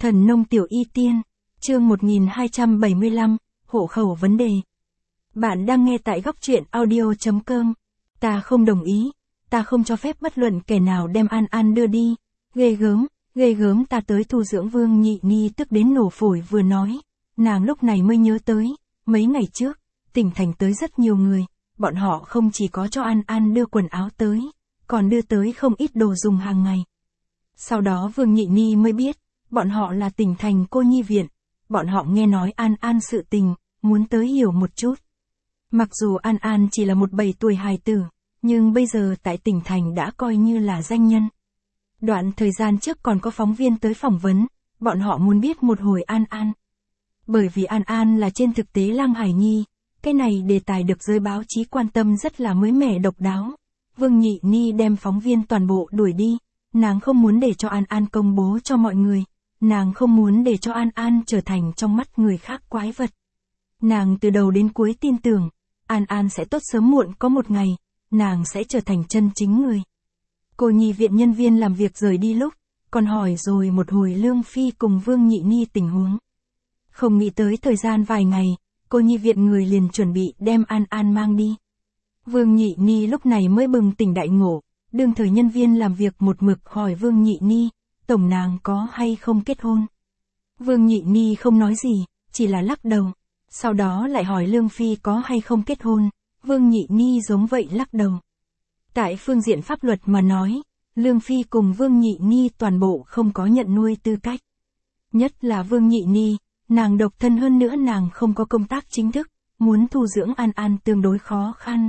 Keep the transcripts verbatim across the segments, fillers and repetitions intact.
Thần nông tiểu y tiên, chương một nghìn hai trăm bảy mươi lăm, hộ khẩu vấn đề. Bạn đang nghe tại góc truyện audio.com. Ta không đồng ý, ta không cho phép bất luận kẻ nào đem An An đưa đi. Ghê gớm, ghê gớm ta tới thu dưỡng Vương Nhị Ni tức đến nổ phổi vừa nói. Nàng lúc này mới nhớ tới, mấy ngày trước, tỉnh thành tới rất nhiều người, bọn họ không chỉ có cho An An đưa quần áo tới, còn đưa tới không ít đồ dùng hàng ngày. Sau đó Vương Nhị Ni mới biết, bọn họ là tỉnh thành cô nhi viện, bọn họ nghe nói An An sự tình, muốn tới hiểu một chút. Mặc dù An An chỉ là một bảy tuổi hài tử, nhưng bây giờ tại tỉnh thành đã coi như là danh nhân. Đoạn thời gian trước còn có phóng viên tới phỏng vấn, bọn họ muốn biết một hồi An An. Bởi vì An An là trên thực tế lang hải nhi, cái này đề tài được giới báo chí quan tâm rất là mới mẻ độc đáo. Vương Nhị Ni đem phóng viên toàn bộ đuổi đi, nàng không muốn để cho An An công bố cho mọi người, nàng không muốn để cho An An trở thành trong mắt người khác quái vật. Nàng từ đầu đến cuối tin tưởng, An An sẽ tốt sớm muộn có một ngày, nàng sẽ trở thành chân chính người. Cô nhi viện nhân viên làm việc rời đi lúc, còn hỏi rồi một hồi Lương Phi cùng Vương Nhị Ni tình huống. Không nghĩ tới thời gian vài ngày, cô nhi viện người liền chuẩn bị đem An An mang đi. Vương Nhị Ni lúc này mới bừng tỉnh đại ngộ, đương thời nhân viên làm việc một mực hỏi Vương Nhị Ni, tổng nàng có hay không kết hôn. Vương Nhị Ni không nói gì, chỉ là lắc đầu. Sau đó lại hỏi Lương Phi có hay không kết hôn, Vương Nhị Ni giống vậy lắc đầu. Tại phương diện pháp luật mà nói, Lương Phi cùng Vương Nhị Ni toàn bộ không có nhận nuôi tư cách. Nhất là Vương Nhị Ni, nàng độc thân hơn nữa nàng không có công tác chính thức, muốn thu dưỡng An An tương đối khó khăn.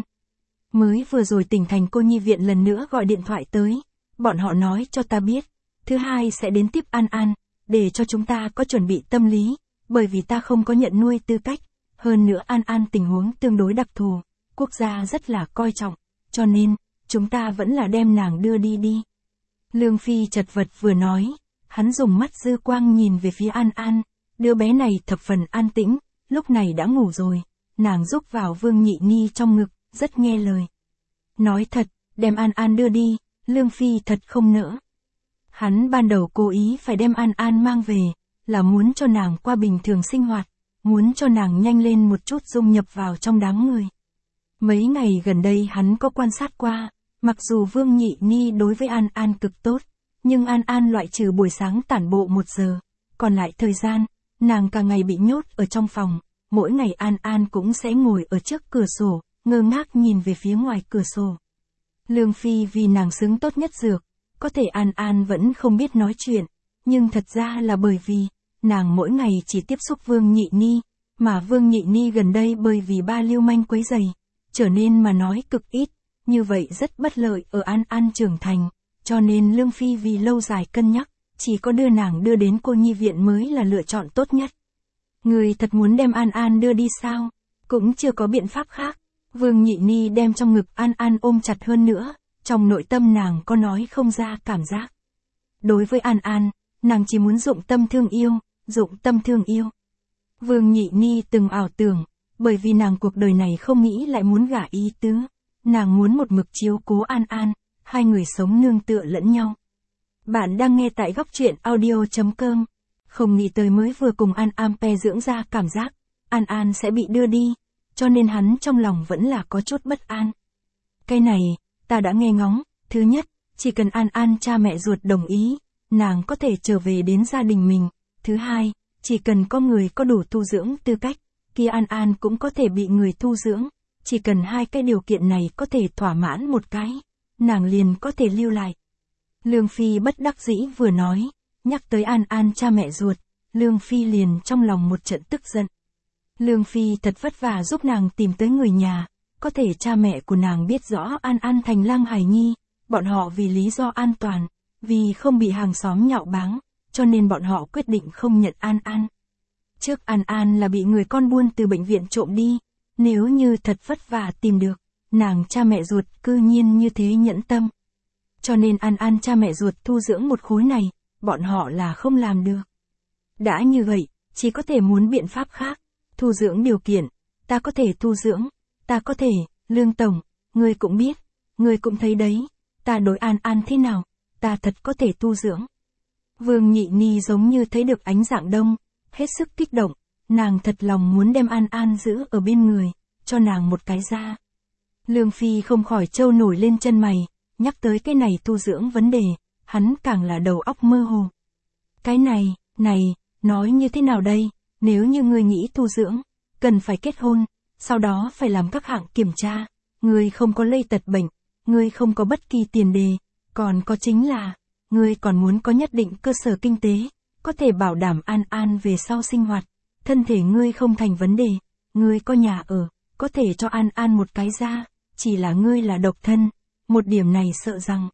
Mới vừa rồi tỉnh thành cô nhi viện lần nữa gọi điện thoại tới, bọn họ nói cho ta biết, thứ hai sẽ đến tiếp An An, để cho chúng ta có chuẩn bị tâm lý, bởi vì ta không có nhận nuôi tư cách, hơn nữa An An tình huống tương đối đặc thù, quốc gia rất là coi trọng, cho nên, chúng ta vẫn là đem nàng đưa đi đi. Lương Phi chật vật vừa nói, hắn dùng mắt dư quang nhìn về phía An An, đứa bé này thập phần an tĩnh, lúc này đã ngủ rồi, nàng rúc vào Vương Nhị Ni trong ngực, rất nghe lời. Nói thật, đem An An đưa đi, Lương Phi thật không nỡ. Hắn ban đầu cố ý phải đem An An mang về, là muốn cho nàng qua bình thường sinh hoạt, muốn cho nàng nhanh lên một chút dung nhập vào trong đám người. Mấy ngày gần đây hắn có quan sát qua, mặc dù Vương Nhị Ni đối với An An cực tốt, nhưng An An loại trừ buổi sáng tản bộ một giờ, còn lại thời gian, nàng cả ngày bị nhốt ở trong phòng, mỗi ngày An An cũng sẽ ngồi ở trước cửa sổ, ngơ ngác nhìn về phía ngoài cửa sổ. Lương Phi vì nàng xứng tốt nhất dược, có thể An An vẫn không biết nói chuyện, nhưng thật ra là bởi vì, nàng mỗi ngày chỉ tiếp xúc Vương Nhị Ni, mà Vương Nhị Ni gần đây bởi vì ba lưu manh quấy rầy, trở nên mà nói cực ít, như vậy rất bất lợi ở An An trưởng thành, cho nên Lương Phi vì lâu dài cân nhắc, chỉ có đưa nàng đưa đến cô nhi viện mới là lựa chọn tốt nhất. Người thật muốn đem An An đưa đi sao? Cũng chưa có biện pháp khác. Vương Nhị Ni đem trong ngực An An ôm chặt hơn nữa, trong nội tâm nàng có nói không ra cảm giác. Đối với An An, nàng chỉ muốn dụng tâm thương yêu, dụng tâm thương yêu. Vương Nhị Ni từng ảo tưởng, bởi vì nàng cuộc đời này không nghĩ lại muốn gả ý tứ, nàng muốn một mực chiếu cố An An, hai người sống nương tựa lẫn nhau. Bạn đang nghe tại góc truyện audio.com, không nghĩ tới mới vừa cùng An An pe dưỡng ra cảm giác, An An sẽ bị đưa đi, cho nên hắn trong lòng vẫn là có chút bất an. Cái này, ta đã nghe ngóng, thứ nhất, chỉ cần An An cha mẹ ruột đồng ý, nàng có thể trở về đến gia đình mình, thứ hai, chỉ cần có người có đủ thu dưỡng tư cách, kia An An cũng có thể bị người thu dưỡng, chỉ cần hai cái điều kiện này có thể thỏa mãn một cái, nàng liền có thể lưu lại. Lương Phi bất đắc dĩ vừa nói, nhắc tới An An cha mẹ ruột, Lương Phi liền trong lòng một trận tức giận. Lương Phi thật vất vả giúp nàng tìm tới người nhà, có thể cha mẹ của nàng biết rõ An An thành lang hài nhi, bọn họ vì lý do an toàn, vì không bị hàng xóm nhạo báng, cho nên bọn họ quyết định không nhận An An. Trước An An là bị người con buôn từ bệnh viện trộm đi, nếu như thật vất vả tìm được, nàng cha mẹ ruột cư nhiên như thế nhẫn tâm. Cho nên An An cha mẹ ruột thu dưỡng một khối này, bọn họ là không làm được. Đã như vậy, chỉ có thể muốn biện pháp khác, thu dưỡng điều kiện, ta có thể thu dưỡng, ta có thể, Lương Tổng, ngươi cũng biết, ngươi cũng thấy đấy, ta đối An An thế nào, ta thật có thể thu dưỡng. Vương Nhị Ni giống như thấy được ánh dạng đông, hết sức kích động, nàng thật lòng muốn đem An An giữ ở bên người, cho nàng một cái da. Lương Phi không khỏi trâu nổi lên chân mày, nhắc tới cái này tu dưỡng vấn đề, hắn càng là đầu óc mơ hồ. Cái này, này, nói như thế nào đây, nếu như ngươi nghĩ tu dưỡng, cần phải kết hôn, sau đó phải làm các hạng kiểm tra, ngươi không có lây tật bệnh, ngươi không có bất kỳ tiền đề, còn có chính là, ngươi còn muốn có nhất định cơ sở kinh tế, có thể bảo đảm An An về sau sinh hoạt, thân thể ngươi không thành vấn đề, ngươi có nhà ở, có thể cho An An một cái da, chỉ là ngươi là độc thân, một điểm này sợ rằng.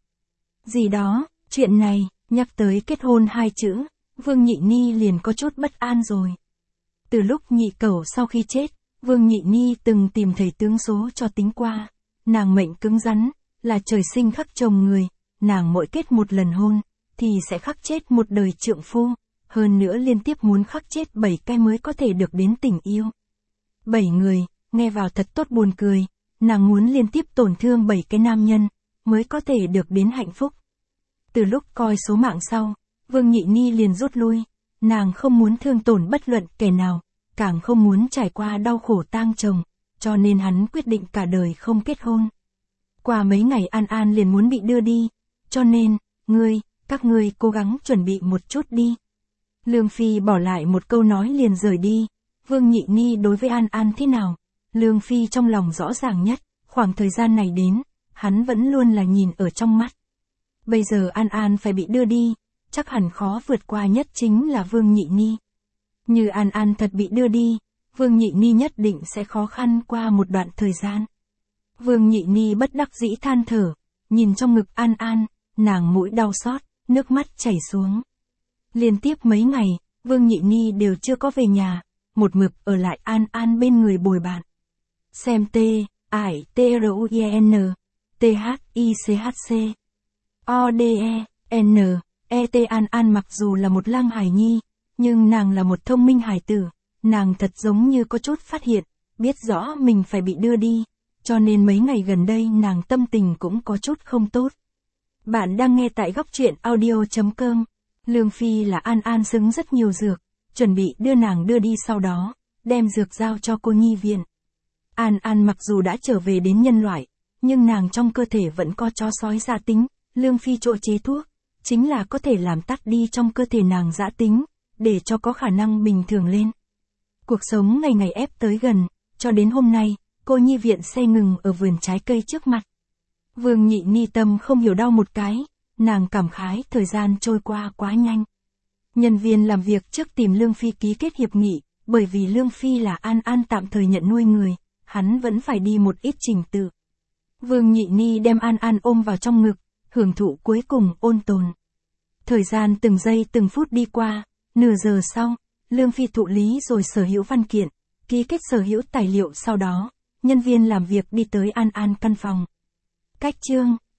Gì đó, chuyện này, nhắc tới kết hôn hai chữ, Vương Nhị Ni liền có chút bất an rồi. Từ lúc nhị cẩu sau khi chết, Vương Nhị Ni từng tìm thầy tướng số cho tính qua, nàng mệnh cứng rắn, là trời sinh khắc chồng người, nàng mỗi kết một lần hôn, thì sẽ khắc chết một đời trượng phu, hơn nữa liên tiếp muốn khắc chết bảy cái mới có thể được đến tình yêu. Bảy người, nghe vào thật tốt buồn cười, nàng muốn liên tiếp tổn thương bảy cái nam nhân, mới có thể được đến hạnh phúc. Từ lúc coi số mạng sau, Vương Nhị Ni liền rút lui, nàng không muốn thương tổn bất luận kẻ nào, càng không muốn trải qua đau khổ tang chồng, cho nên hắn quyết định cả đời không kết hôn. Qua mấy ngày An An liền muốn bị đưa đi, cho nên, ngươi, các ngươi cố gắng chuẩn bị một chút đi. Lương Phi bỏ lại một câu nói liền rời đi, Vương Nhị Ni đối với An An thế nào, Lương Phi trong lòng rõ ràng nhất, khoảng thời gian này đến, hắn vẫn luôn là nhìn ở trong mắt. Bây giờ An An phải bị đưa đi, chắc hẳn khó vượt qua nhất chính là Vương Nhị Ni. Như An An thật bị đưa đi, Vương Nhị Ni nhất định sẽ khó khăn qua một đoạn thời gian. Vương Nhị Ni bất đắc dĩ than thở, nhìn trong ngực An An, nàng mũi đau xót, nước mắt chảy xuống. Liên tiếp mấy ngày, Vương Nhị Ni đều chưa có về nhà, một mực ở lại An An bên người bồi bạn. Xem T, ải T R U I N, T H I C H C, O D E, N, E T An An mặc dù là một lang hài nhi, nhưng nàng là một thông minh hài tử, nàng thật giống như có chút phát hiện, biết rõ mình phải bị đưa đi, cho nên mấy ngày gần đây nàng tâm tình cũng có chút không tốt. Bạn đang nghe tại góc truyện audio chấm com. Lương Phi là An An xứng rất nhiều dược, chuẩn bị đưa nàng đưa đi sau đó, đem dược giao cho cô nhi viện. An An mặc dù đã trở về đến nhân loại, nhưng nàng trong cơ thể vẫn có chó sói dã tính, Lương Phi chỗ chế thuốc, chính là có thể làm tắt đi trong cơ thể nàng dã tính, để cho có khả năng bình thường lên. Cuộc sống ngày ngày ép tới gần, cho đến hôm nay, cô nhi viện xe ngừng ở vườn trái cây trước mặt. Vương Nhị Ni tâm không hiểu đau một cái, nàng cảm khái thời gian trôi qua quá nhanh. Nhân viên làm việc trước tìm Lương Phi ký kết hiệp nghị, bởi vì Lương Phi là An An tạm thời nhận nuôi người, hắn vẫn phải đi một ít trình tự. Vương Nhị Ni đem An An ôm vào trong ngực, hưởng thụ cuối cùng ôn tồn. Thời gian từng giây từng phút đi qua, nửa giờ sau, Lương Phi thụ lý rồi sở hữu văn kiện, ký kết sở hữu tài liệu sau đó, nhân viên làm việc đi tới An An căn phòng. Cách chương